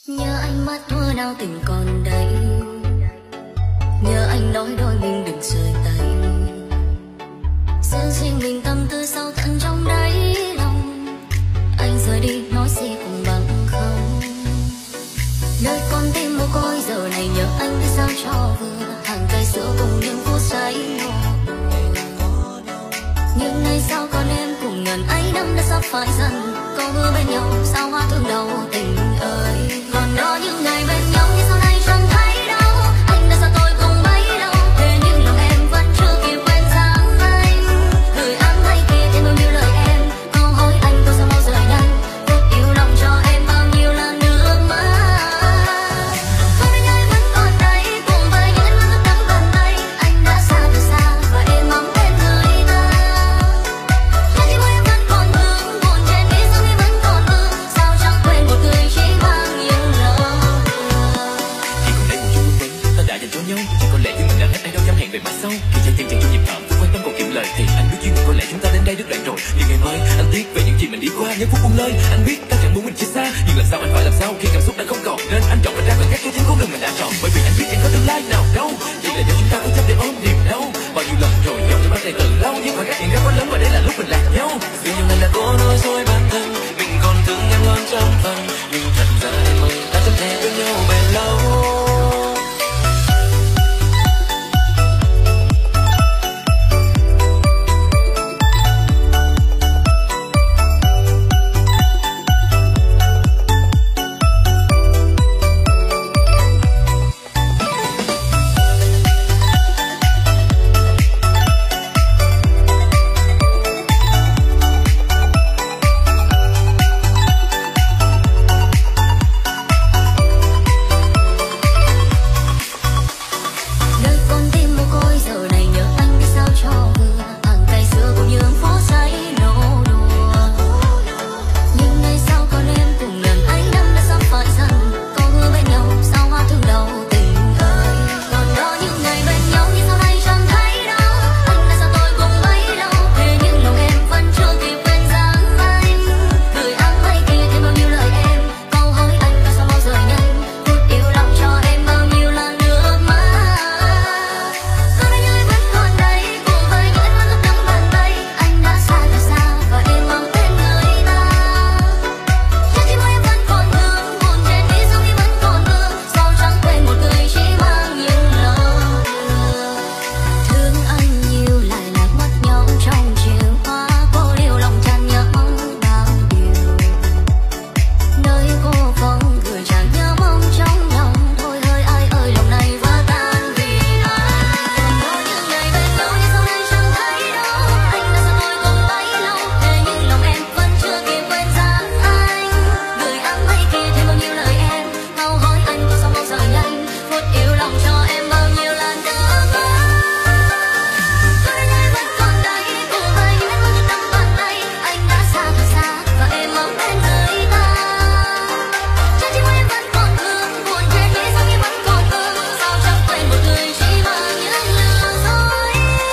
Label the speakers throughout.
Speaker 1: Nhớ ánh mắt thuở nào tình còn đây, nhớ anh nói đôi mình đừng rời tay, giữ riêng mình tâm tư sâu tận trong đáy lòng. Anh rời đi nói sẽ cùng bằng không, nơi con tim mồ côi giờ này nhớ anh biết sao cho vừa, hàng cây sữa cùng những phút giây nhưng ngày sau còn em cùng ngần ấy năm đã sắp phai dần, có mưa bên nhau sao hoa thương đầu tình ơi. Còn đó những ngày bên nhau nhưng sau này chẳng thấy đâu, anh đã xa tôi cùng bấy lâu, thế nhưng lòng em vẫn chưa kịp quên dáng anh. Gửi áng hay kia thêm bao nhiêu lời em, câu hỏi anh tôi sao bao giờ nhanh, phút yêu lòng cho em bao nhiêu là nước mắt. Không biết ai vẫn còn đây cùng với những ánh mắt rất đắng bàn tay, anh đã xa từ xa và em mong em người ta. Chỉ có em vẫn còn vương buồn trên đi sao em vẫn còn vương, sao chẳng quên một người chỉ mang nhiều lời.
Speaker 2: Chỉ còn lấy một chút vấn ta đã dành cho nhau, chỉ có lẽ chúng mình đã hết ai đâu dám hẹn về mai sau. Khi trái tim chẳng chung nhịp thở, không quan tâm còn kiệm lời thì anh biết duyên có lẽ chúng ta đến đây đứt đoạn rồi. Nhưng ngày mai anh tiếc về những gì mình đi qua, những phút buông lơi. Anh biết ta chẳng muốn mình chia xa, nhưng làm sao anh phải làm sao khi cảm xúc đã không còn, nên anh chọn mình ra khoảng cách cho chính con đường mình đã chọn. Bởi vì anh biết chẳng có tương lai nào đâu, chỉ là do chúng ta cố chấp để ôm niềm đau. Bao nhiêu lần rồi dòng cho ban ngày từ lâu, nhưng khoảng cách hiện ra quá lớn và đây là lúc mình lạc nhau. Vì nhiều lần đã cố nói dối bản thân mình còn thương em hơn trăm phần, nhưng thật ra em ơi ta chẳng thể bên nhau bền lâu.
Speaker 1: Nơi con tim mồ côi giờ này nhớ anh biết sao cho vừa, hàng cây xưa cùng những phút giây nô đùa. Nhưng ngày sau còn em cùng ngần ấy năm đã sắp phai dần, có hứa bên nhau sao hoa thương đầu tình ơi. Còn đó những ngày bên nhau nhưng sau này chẳng thấy đâu, anh đã xa tôi cùng bấy lâu, thế nhưng lòng em vẫn chưa kịp quên dáng anh. Gửi áng hay kia thêm bao nhiêu lời em, câu hỏi anh tại sao bao giờ nhanh, phút yêu lòng cho em bao nhiêu là nước mắt. Có lẽ em vẫn còn đây cùng với những ánh mắt rất đắng bàn tay, anh đã xa từ xa và em mong tên người ta. Chỉ có em vẫn còn vương buồn trên đi sao em vẫn còn vương, sao chẳng quên một người chỉ mang nhiều lời. Thương anh nhiều lại lạc mất nhau trong chiều hoa, cô liêu lòng tràn nhớ bao điều, nơi cô vắng gửi chẳng nhớ mong trong lòng. Thôi hơi ai ơi lòng này vỡ tan vì ai. Còn đó những ngày bên nhau nhưng sau này chẳng thấy đâu, anh đã xa tôi cùng bấy lâu, thế nhưng lòng em vẫn chưa kịp quên dáng anh. Gửi áng hay kia thêm bao nhiêu lời em, câu hỏi anh tại sao bao giờ nhanh, phút yêu lòng cho em bao nhiêu là nước mắt. Có lẽ em vẫn còn đây cùng với những ánh mắt rất đắng bàn tay, anh đã xa từ xa và em mong tên người ta. Chỉ có em vẫn còn vương buồn trên đi sao em vẫn còn vương, sao chẳng quên một người chỉ mang những lừa dối.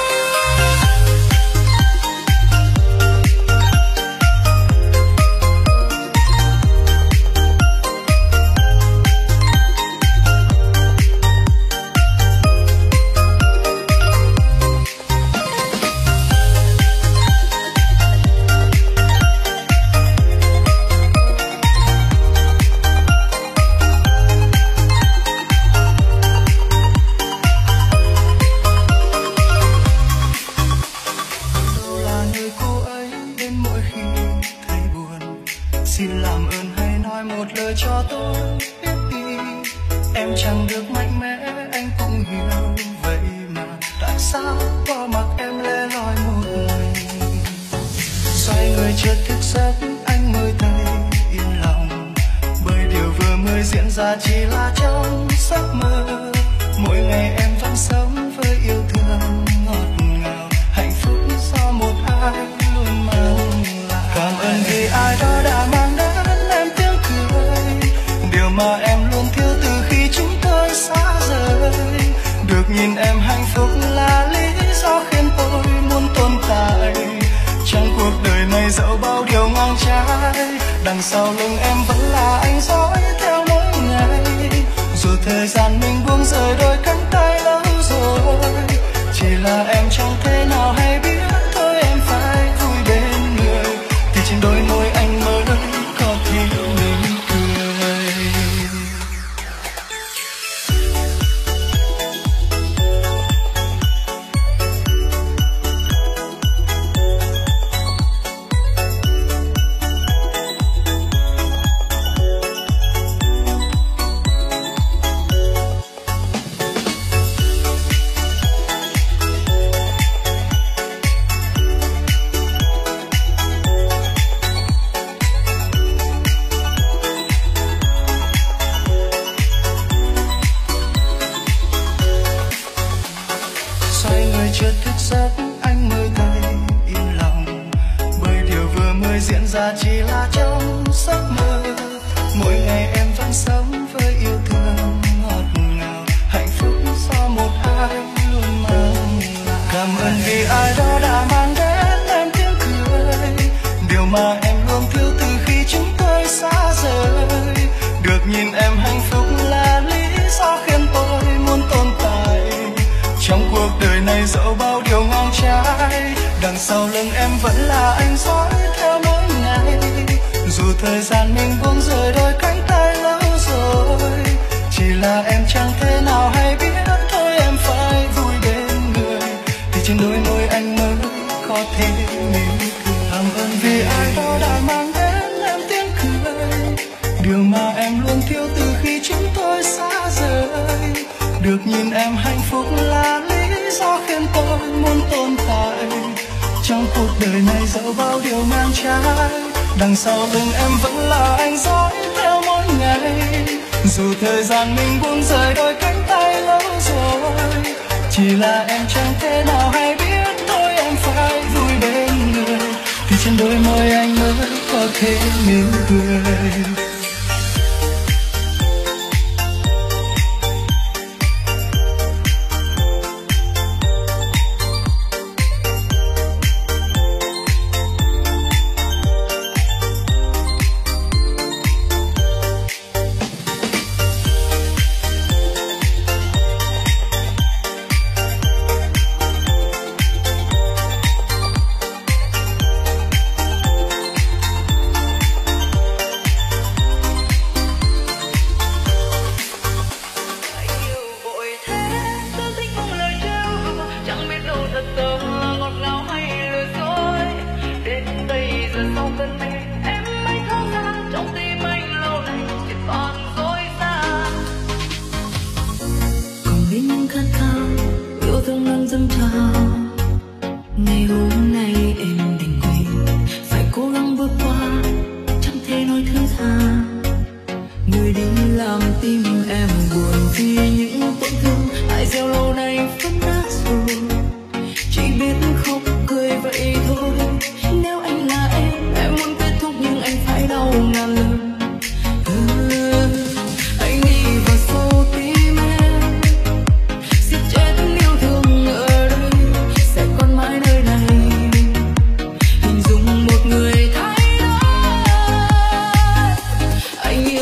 Speaker 3: Đâu là nơi cô ấy đến mỗi khi thấy buồn, xin làm ơn hãy nói một lời cho tôi biết đi. Em chẳng được mạnh mẽ anh cũng hiểu, vậy mà tại sao bỏ mặc em lẻ loi một mình. Xoay người chợt thức giấc anh mới thấy yên lòng, bởi điều vừa mới diễn ra chỉ là trong giấc mơ. Mỗi ngày em vẫn sống với yêu thương ngọt ngào, hạnh phúc do một ai luôn mang lại. Cảm ơn vì ai đó đã mang đến em tiếng cười, điều mà em luôn thiếu từ khi chúng tôi xa rời. Được nhìn em hạnh phúc là lý do khiến tôi muốn tồn tại. Trong cuộc đời này dẫu bao điều ngang trái, đằng sau lưng em vẫn là anh dõi theo mỗi ngày. đang sống với yêu thương ngọt ngào, hạnh phúc do một ai luôn mang lại. Cảm ơn vì ai đó đã mang đến em tiếng cười, điều mà em luôn thiếu từ khi chúng tôi xa rời. Được nhìn em hạnh phúc là lý do khiến tôi muốn tồn tại trong cuộc đời này, dẫu bao điều ngang trái. Đằng sau lưng em vẫn là anh dõi theo mỗi ngày, dù thời gian mình buông rời đôi cánh tay lâu rồi. Chỉ là em chẳng thể nào hay biết thôi em phải vui bên người, thì trên đôi môi anh mới có thể mỉm cười. Cảm ơn vì ai đó đã mang đến em tiếng cười, điều mà em luôn thiếu từ khi chúng tôi xa rời. Được nhìn em hạnh phúc là lý do khiến tôi muốn tồn tại trong cuộc đời này, dẫu bao điều ngang trái. Đằng sau lưng em vẫn là anh dõi theo mỗi ngày, dù thời gian mình buông rời đôi cánh tay lâu rồi. Chỉ là em chẳng thể nào hay biết thôi em phải vui bên người, thì trên đôi môi anh mới có thể mỉm cười.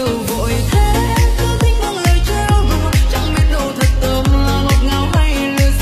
Speaker 1: Hãy subscribe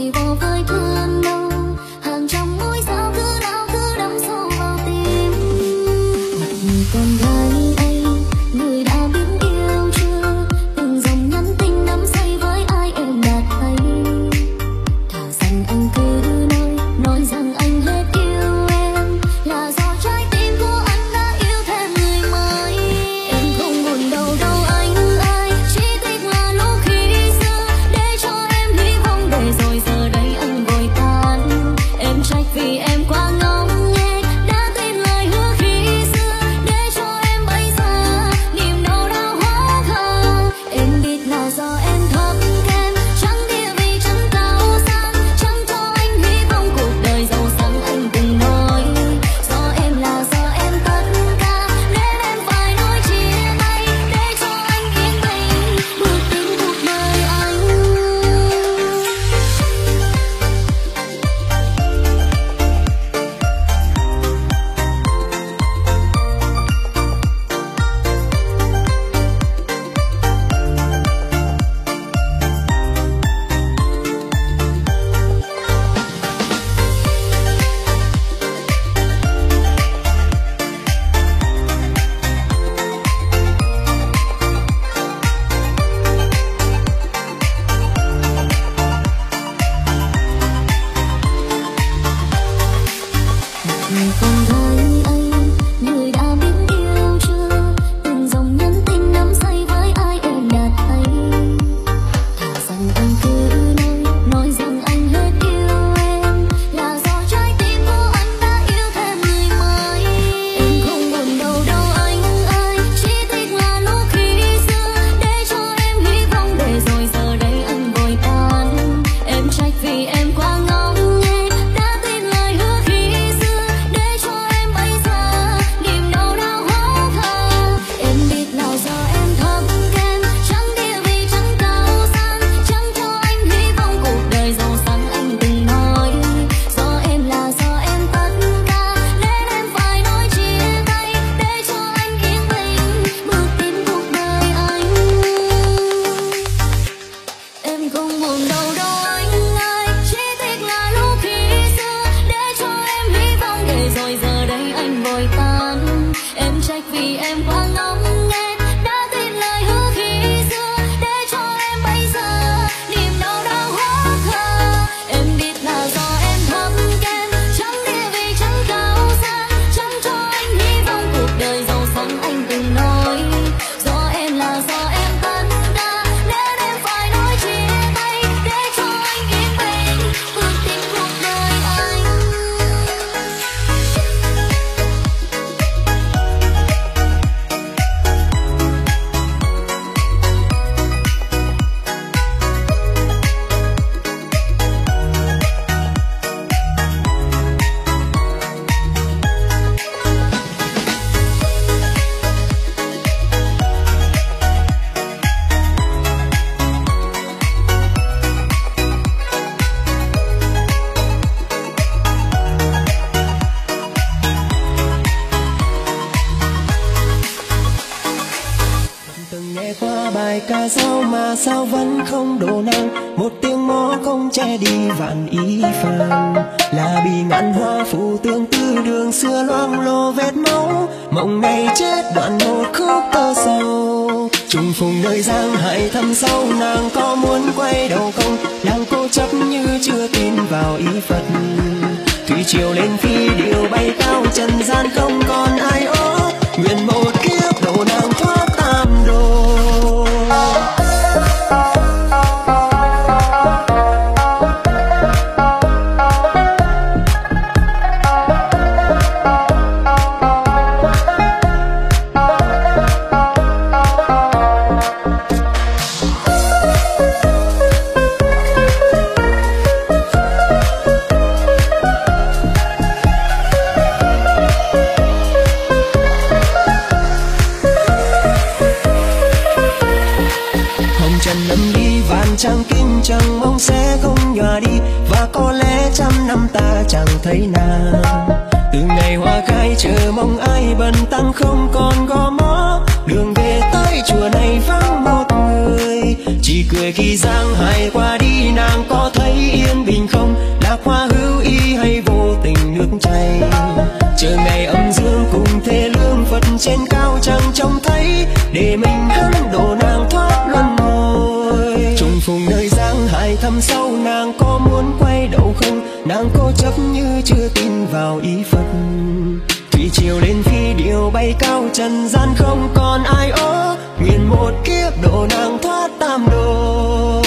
Speaker 1: ngày vô với thương đâu, hàng trăm mũi sao cứ đau cứ đâm sâu vào tim. Một người con gái ấy, người đã biết yêu chưa? Từng dòng nhắn tin đắm say với ai em đã thấy. Thà rằng anh cứ nói rằng anh hết yêu em, là do trái tim của anh đã yêu thêm người mới. Em không buồn đâu đâu anh ơi, chỉ tiếc là lúc khi xưa để cho em hy vọng để rồi giờ đây anh vội tan. Em trách vì em quá ngốc nghếch, đã tin lời hứa khi xưa để cho em bây giờ niềm đau đau hóa khờ. Em biết là do em thấp kém, chẳng địa vị chẳng cao sang, chẳng cho anh hy vọng cuộc đời giàu sang anh từng nói. Do em là do em tất cả nên em phải nói chia tay để cho anh yên bình bước đến cuộc đời anh. Người con gái ấy, người đã biết yêu chưa? Từng dòng nhắn tin đắm say với ai em đã thấy. Thà rằng anh cứ nói rằng anh hết yêu em, là do trái tim của anh đã yêu thêm người mới. Em không buồn đâu đâu anh ơi, chỉ tiếc là lúc khi xưa để cho em hy vọng để rồi giờ đây anh vội tan. Em trách vì em quá ngốc nghếch, đã tin lời hứa khi xưa để cho em bây giờ niềm đau đau hóa khờ. Em biết là do em thấp kém, chẳng địa vị chẳng cao sang, chẳng cho anh hy vọng cuộc đời giàu sang anh từng nói. Do em là do em tất cả nên em phải nói chia tay để cho anh yên bình bước đến cuộc đời anh. Em không buồn đâu đâu anh ơi, chỉ tiếc là lúc khi xưa để cho em hy vọng để rồi giờ đây anh vội tan. Em trách vì em quá ngốc nghếch, đã tin lời hứa khi xưa để cho em bây giờ niềm đau đau hóa khờ. Em biết là do em thấp kém, chẳng địa vị chẳng cao sang, chẳng cho anh hy vọng cuộc đời giàu sang anh từng nói. Do em là do em tất cả nên em phải nói chia tay để cho anh yên bình bước đến cuộc đời anh.
Speaker 4: Từng nghe qua bài ca dao mà sao vẫn không đổ nang, một tiếng mõ không che đi vạn ý phần. Là bị ngạn hoa phủ tương tư đường xưa loang lổ vết máu, mộng này chết đoạn một khúc tơ sầu. Trùng phùng nơi giang hải thâm sâu, nàng có muốn quay đầu không? Nàng cố chấp như chưa tin vào ý Phật. Thủy triều lên phi điệu bay cao, trần gian không còn ai ó. Nguyện một kiếp độ nàng thoát tam đồ. Trăng kim chẳng mong sẽ không nhòa đi, và có lẽ trăm năm ta chẳng thấy nàng. Từ ngày hoa khai chờ mong ai bần tăng không còn gò mó, đường về tới chùa này vắng một người. Chỉ cười khi giang hải qua đi, nàng có thấy yên bình không, lạc hoa hữu ý hay vô tình nước chảy. Chờ ngày âm dương cùng thê lương Phật trên cao chẳng trông thấy, để mình hắn độ nàng thoát luân hồi. Trùng phùng nơi giang hải thăm sâu, nàng có muốn quay đầu không, nàng cố chấp như chưa tin vào ý Phật. Thủy triều lên phi điệu bay cao, trần gian không còn ai ố, nguyện một kiếp độ nàng thoát tam đồ.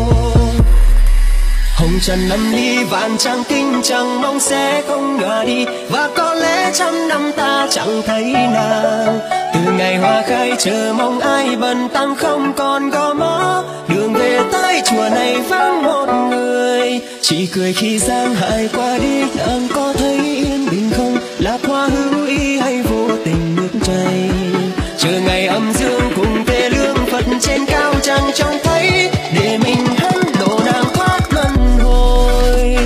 Speaker 4: Hồng trần năm ly vạn trang kinh, chẳng mong sẽ không ngờ đi, và có lẽ trăm năm ta chẳng thấy nàng. Từ ngày hoa khai chờ mong ai, bần tăng không còn gò mó, đường về tới chùa này vắng một người. Chỉ cười khi giang hải qua đi, nàng có thấy yên bình không, lạc hoa hữu ý hay vô tình nước chảy. Chờ ngày âm dương cùng thê lương Phật trên cao chẳng trông thấy, để mình hắn độ nàng thoát luân hồi.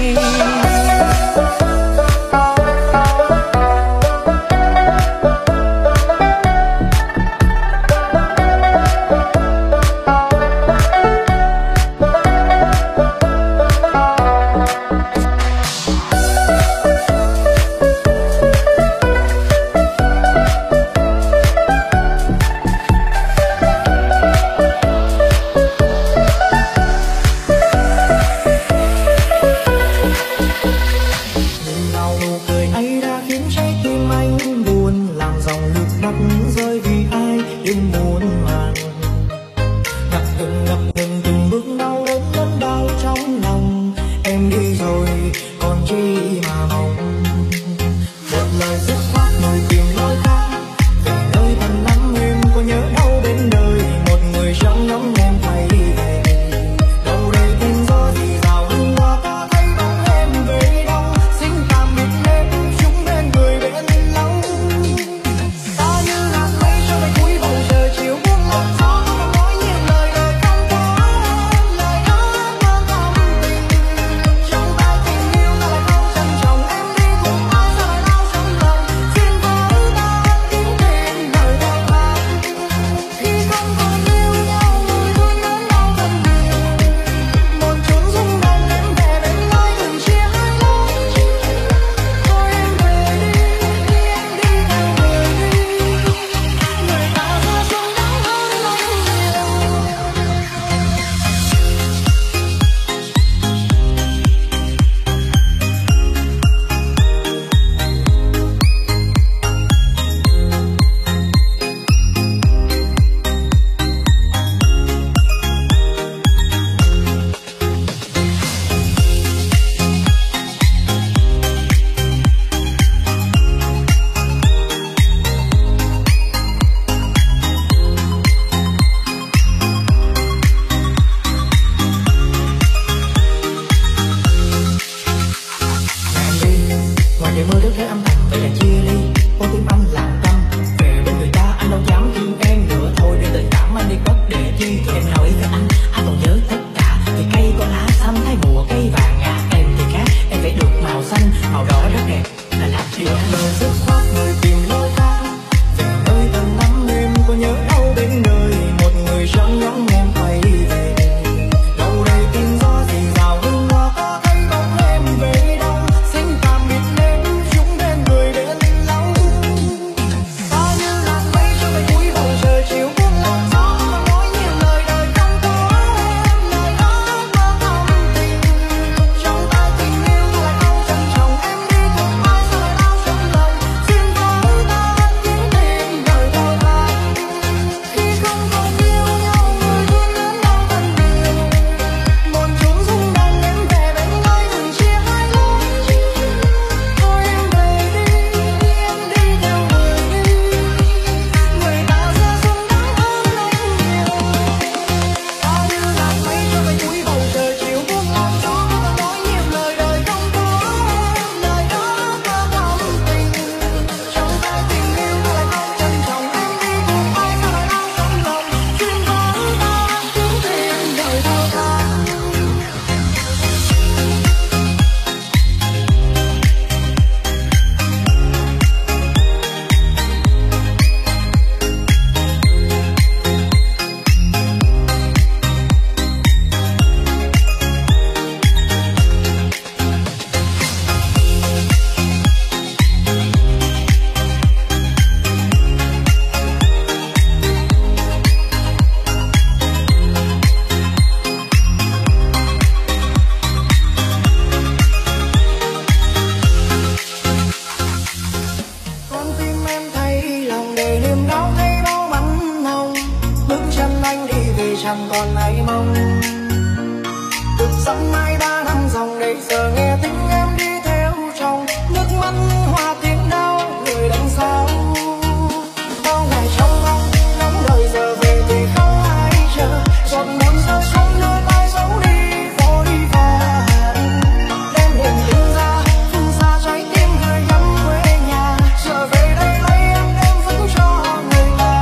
Speaker 3: hai ba năm dòng để giờ nghe tiếng em đi theo chồng, nước mắt hoa tiếng đau người đằng sau. Bao ngày trong ngóng đời giờ về thì không ai chờ, giọt buồn rơi xuống đôi tay giấu đi vội vàng. Đêm đêm tìm ra phun ra trái tim hơi gắm quê nhà, giờ về đây lấy em đem vẫn cho người ta.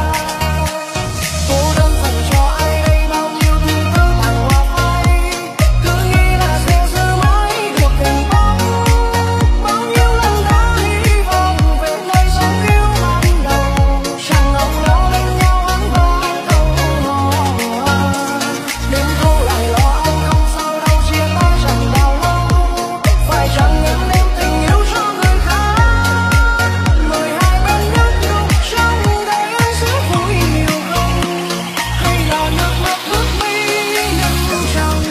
Speaker 3: Cô đơn dành cho ai đây bao nhiêu thứ tư thăng hoa phai, cứ nghĩ là sẽ giữ mãi được hình bóng. Bao nhiêu lần đã hy vọng về nơi sống yêu ban đầu, chẳng ngọc lo lên nhau hắn ba câu hò. Đêm thâu lại lo âu không sao đâu, chia tay chẳng bao lâu. Phải chăng em đem tình yêu cho người khác, mời hai bên nước nhung trong đây anh sẽ vui nhiều không, hay là nước mắt ướt mi nâng trong.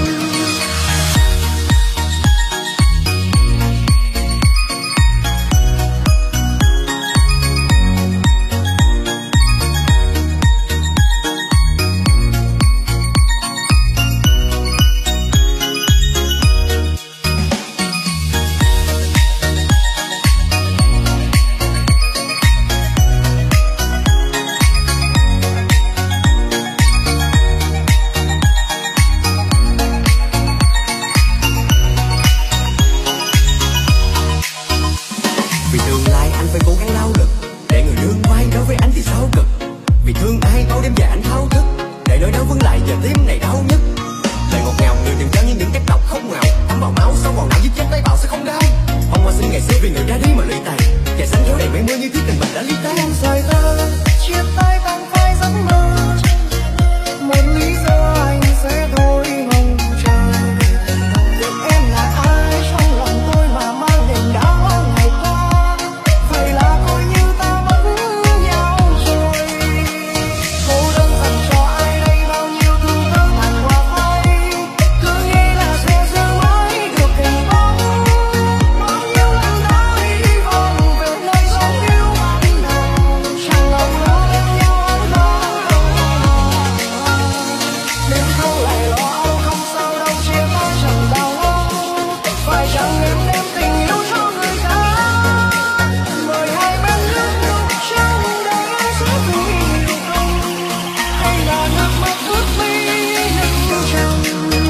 Speaker 2: Vì tương lai anh phải cố gắng lao lực, để người nương vai đối với anh thì sao cực. Vì thương ai bao đêm dài anh thao thức, để nỗi đau vững lại giờ tim này đau nhất. Lời ngọt ngào người đừng cho như những cách độc không ngào, thấm vào máu sâu vào não giết chết tay bạo sẽ không đau. Ông hoa sinh ngày xưa vì người ra đi mà lụy tàn, trời xanh kéo đầy mây mưa như thiết tình mình đã ly tan.
Speaker 3: Em rời thơ chia tay tan phai giấc mơ, một lý do anh sẽ thôi mong chờ. Việc em là ai trong lòng tôi mà mang niềm đau ngày qua, vậy là coi như ta mất nhau rồi. Cô đơn dành cho ai đây bao nhiêu thứ tơ thăng hoa phai, cứ nghĩ là sẽ giữ mãi được hình bóng. Bao nhiêu lần đã hy vọng về nơi sống yêu ban đầu, chẳng ngọc lo lên nhau hắn ba câu hò. Đêm thâu lại lo âu không sao đâu, chia tay chẳng bao lâu. Phải chăng em đem tình yêu cho người khác, mời hai bên nước nhung trong đây anh sẽ vui nhiều không, hay là nước mắt ướt mi nâng trong.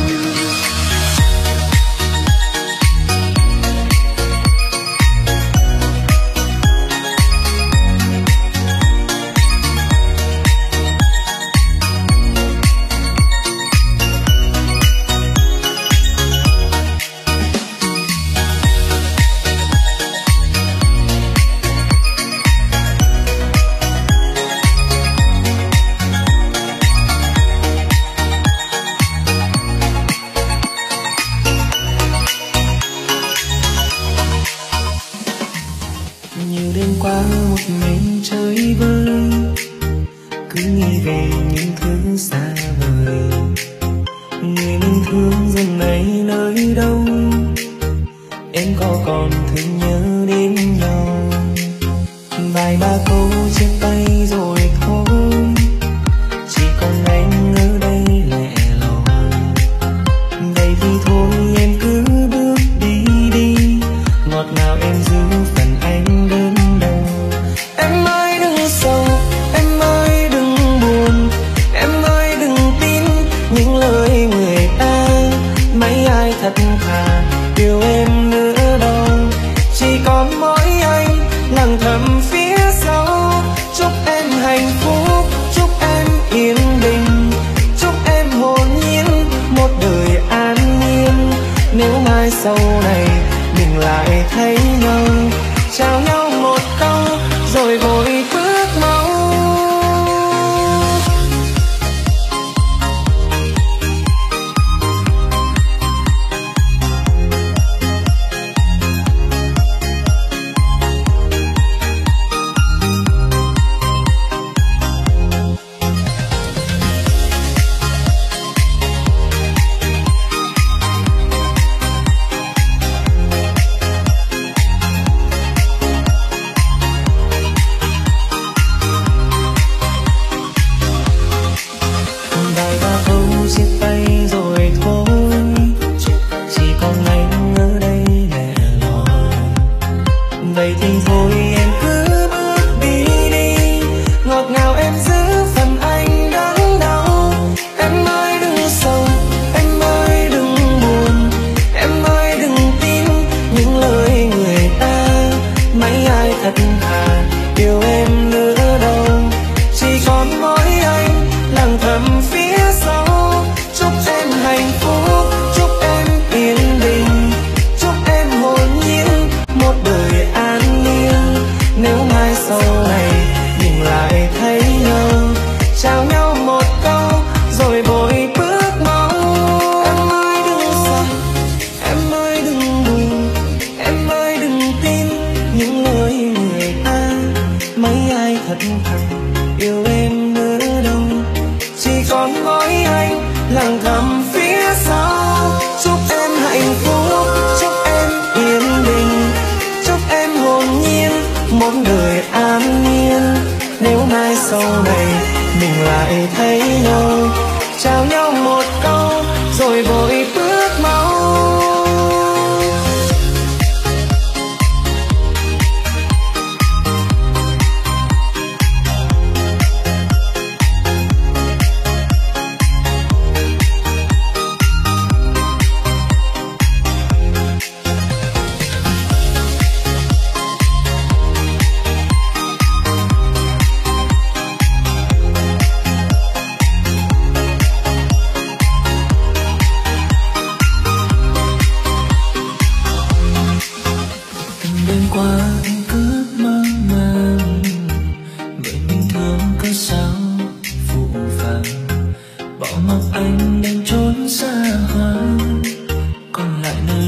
Speaker 4: Nhiều đêm qua một mình chơi vơi, cứ nghĩ về những thứ xa vời. Người mình thương giờ này nơi đâu, em có còn thương nhớ đến nhau. Vài ba câu chia tay rồi thôi, chỉ còn anh ở đây lẻ loi. Vậy thì thôi em cứ bước đi đi, ngọt ngào em giữ phần anh đơn đau. Em ơi đừng sầu, em ơi đừng buồn, em ơi đừng tin những lời người ta. Mấy ai thật thà yêu em nữa đâu, chỉ còn mỗi anh lặng thầm phía sau. Chúc em hạnh phúc, chúc em yên bình, chúc em hồn nhiên một đời an nhiên. Nếu mai sau này mình lại thấy nhau, chào nhau một câu rồi vội bước mau.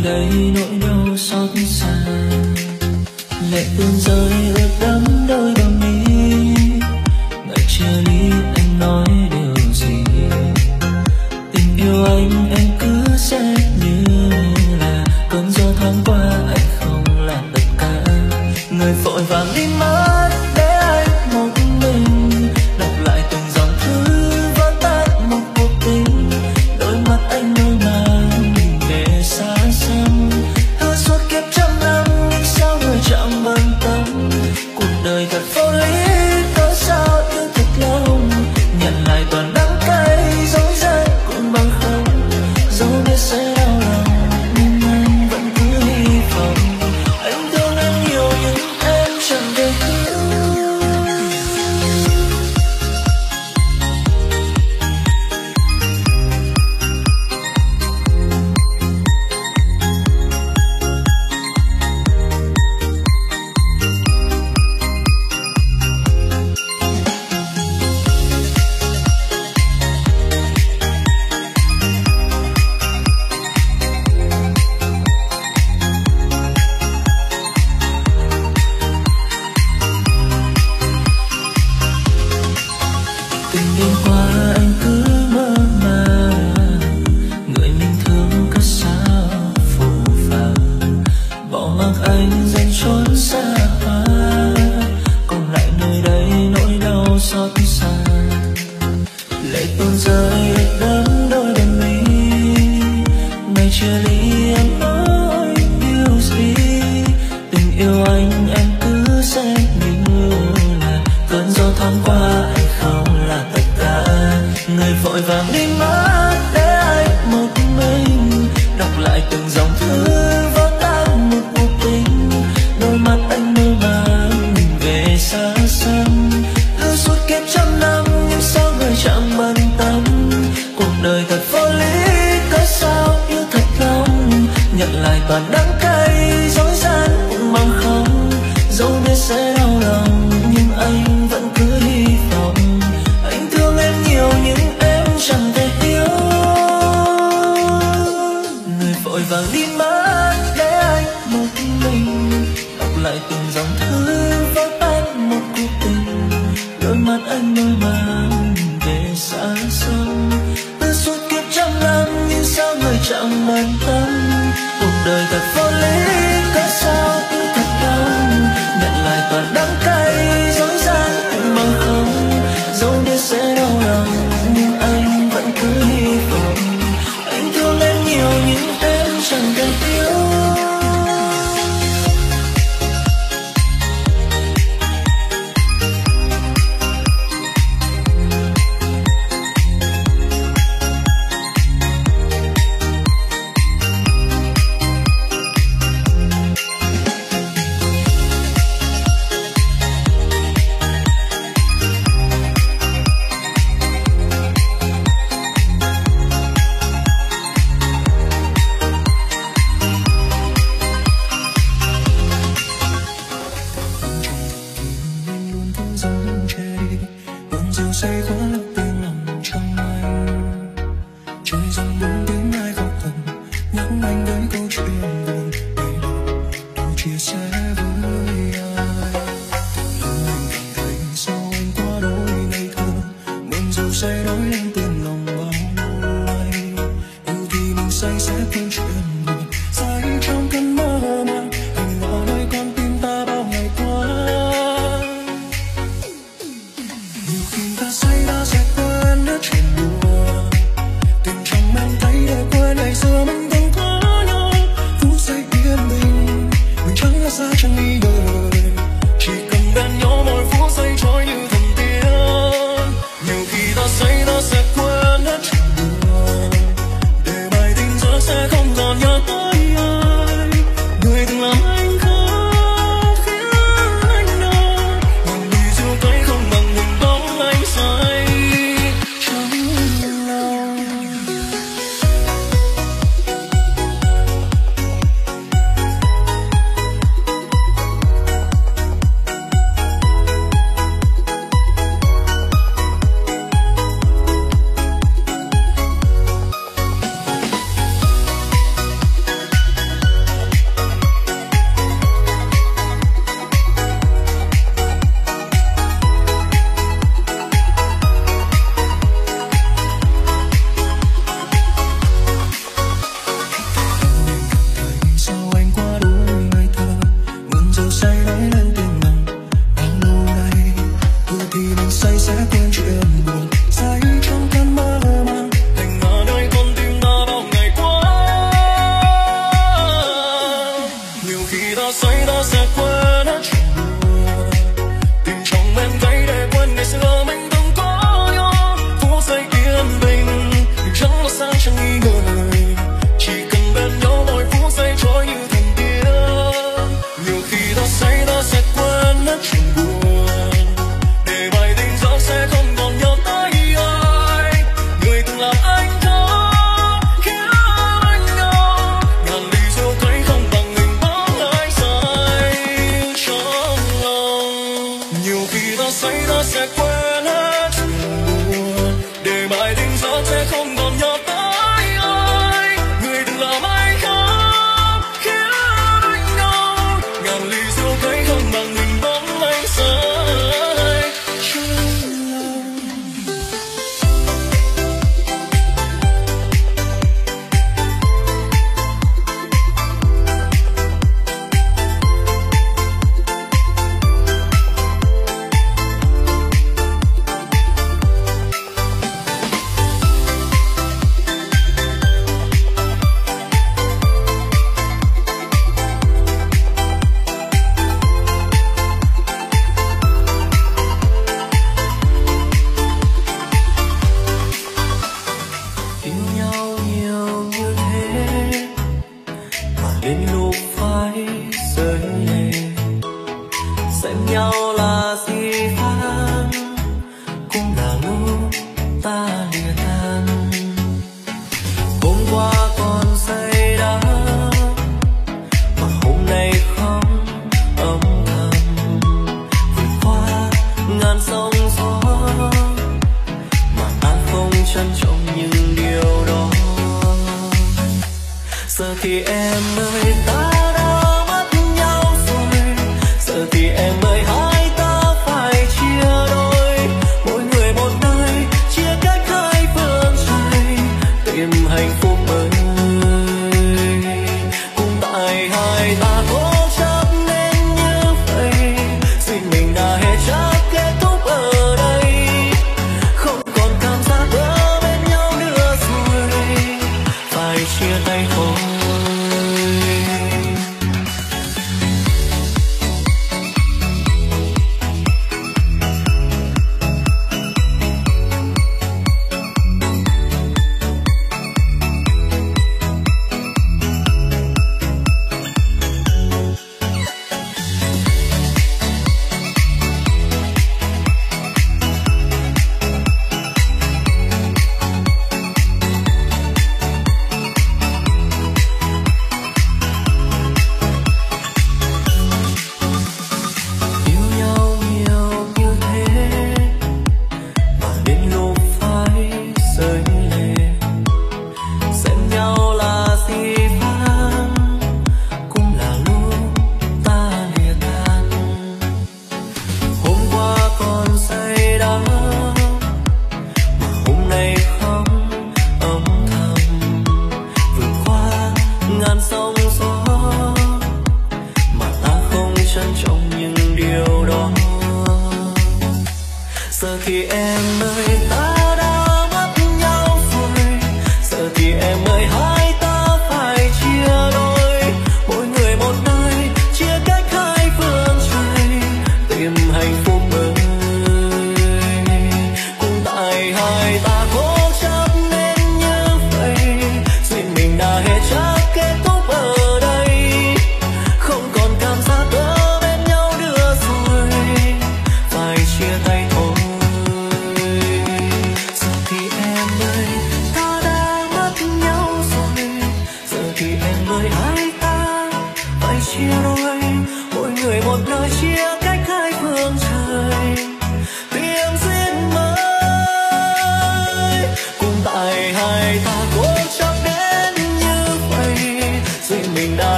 Speaker 5: nơi đây nỗi đau xót xa, lệ tuôn rơi ướt đẫm đôi bờ mi. Ngày chia ly anh nói điều gì? Tình yêu anh em cứ xem như là cơn gió thoáng qua, anh không là tất cả. Người vội vàng đi mất để anh một mình đọc lại từng dòng thư vỡ tan một cuộc tình. Đôi mắt anh mơ màng nhìn về xa xăm, hứa suốt kiếp trăm năm nhưng sao người chẳng bận tâm. Cuộc đời thật vô lý, cớ sao yêu thật lòng, nhận lại toàn đắng cay dối gian cũng bằng không. Dẫu biết sẽ đau lòng nhưng anh vẫn cứ hy vọng. Anh thương em nhiều nhưng em chẳng thể hiểu. Từng đêm qua anh cứ mơ màng, người mình thương cất sao phù phàng, bỏ mặc anh dần trốn xa hoa, còn lại nơi đây nỗi đau xót xa. Lệ tuôn rơi đẫm đôi bờ mi, ngày chia ly em nói điều gì? Tình yêu anh em cứ xem như là cơn gió thoáng qua, anh không là tất cả. Người vội vàng đi mất để anh một mình đọc lại từng dòng thư vỡ tan một cuộc tình. Đôi mắt anh mơ màng nhìn về xa xăm, hứa suốt kiếp trăm năm nhưng sao người chẳng bận tâm. Cuộc đời thật vô lý, cớ sao yêu thật lòng, nhận lại toàn đắng cay dối gian cũng bằng không. Dẫu biết sẽ đau lòng nhưng anh vẫn cứ hy vọng. Anh thương em nhiều nhưng em chẳng thể hiểu. Người vội vàng đi mất để anh một mình đọc lại từng dòng thư vỡ tan một cuộc tình. Đôi mắt anh mơ màng về xa xăm, từ suốt kiếp trăm năm nhưng sao người chẳng bận tâm. Cuộc đời thật vô lý, cớ sao yêu thật lòng, nhận lại toàn đắng cay dối gian cũng bằng không. Dẫu biết sẽ đau lòng nhưng anh vẫn cứ hy vọng. Anh thương em nhiều nhưng em chẳng thể hiểu. đến lúc phải rơi lệ. Xem nhau là gì phán, cũng là lúc ta lìa tan. Hôm qua còn say đắm, mà hôm nay không âm thầm. Vượt qua ngàn sóng gió, mà ta không trân trọng những điều đó. Giờ thì em ơi, ta đã mất nhau rồi. Giờ thì em ơi, hai ta phải chia đôi. Mỗi người một nơi, chia cách hai phương trời, tìm hạnh phúc mới. Cũng tại hai ta cố chấp nên như vậy, duyên mình đã hết chắc kết thúc ở đây. Không còn cảm giác ở bên nhau nữa rồi, phải chia tay thôi. So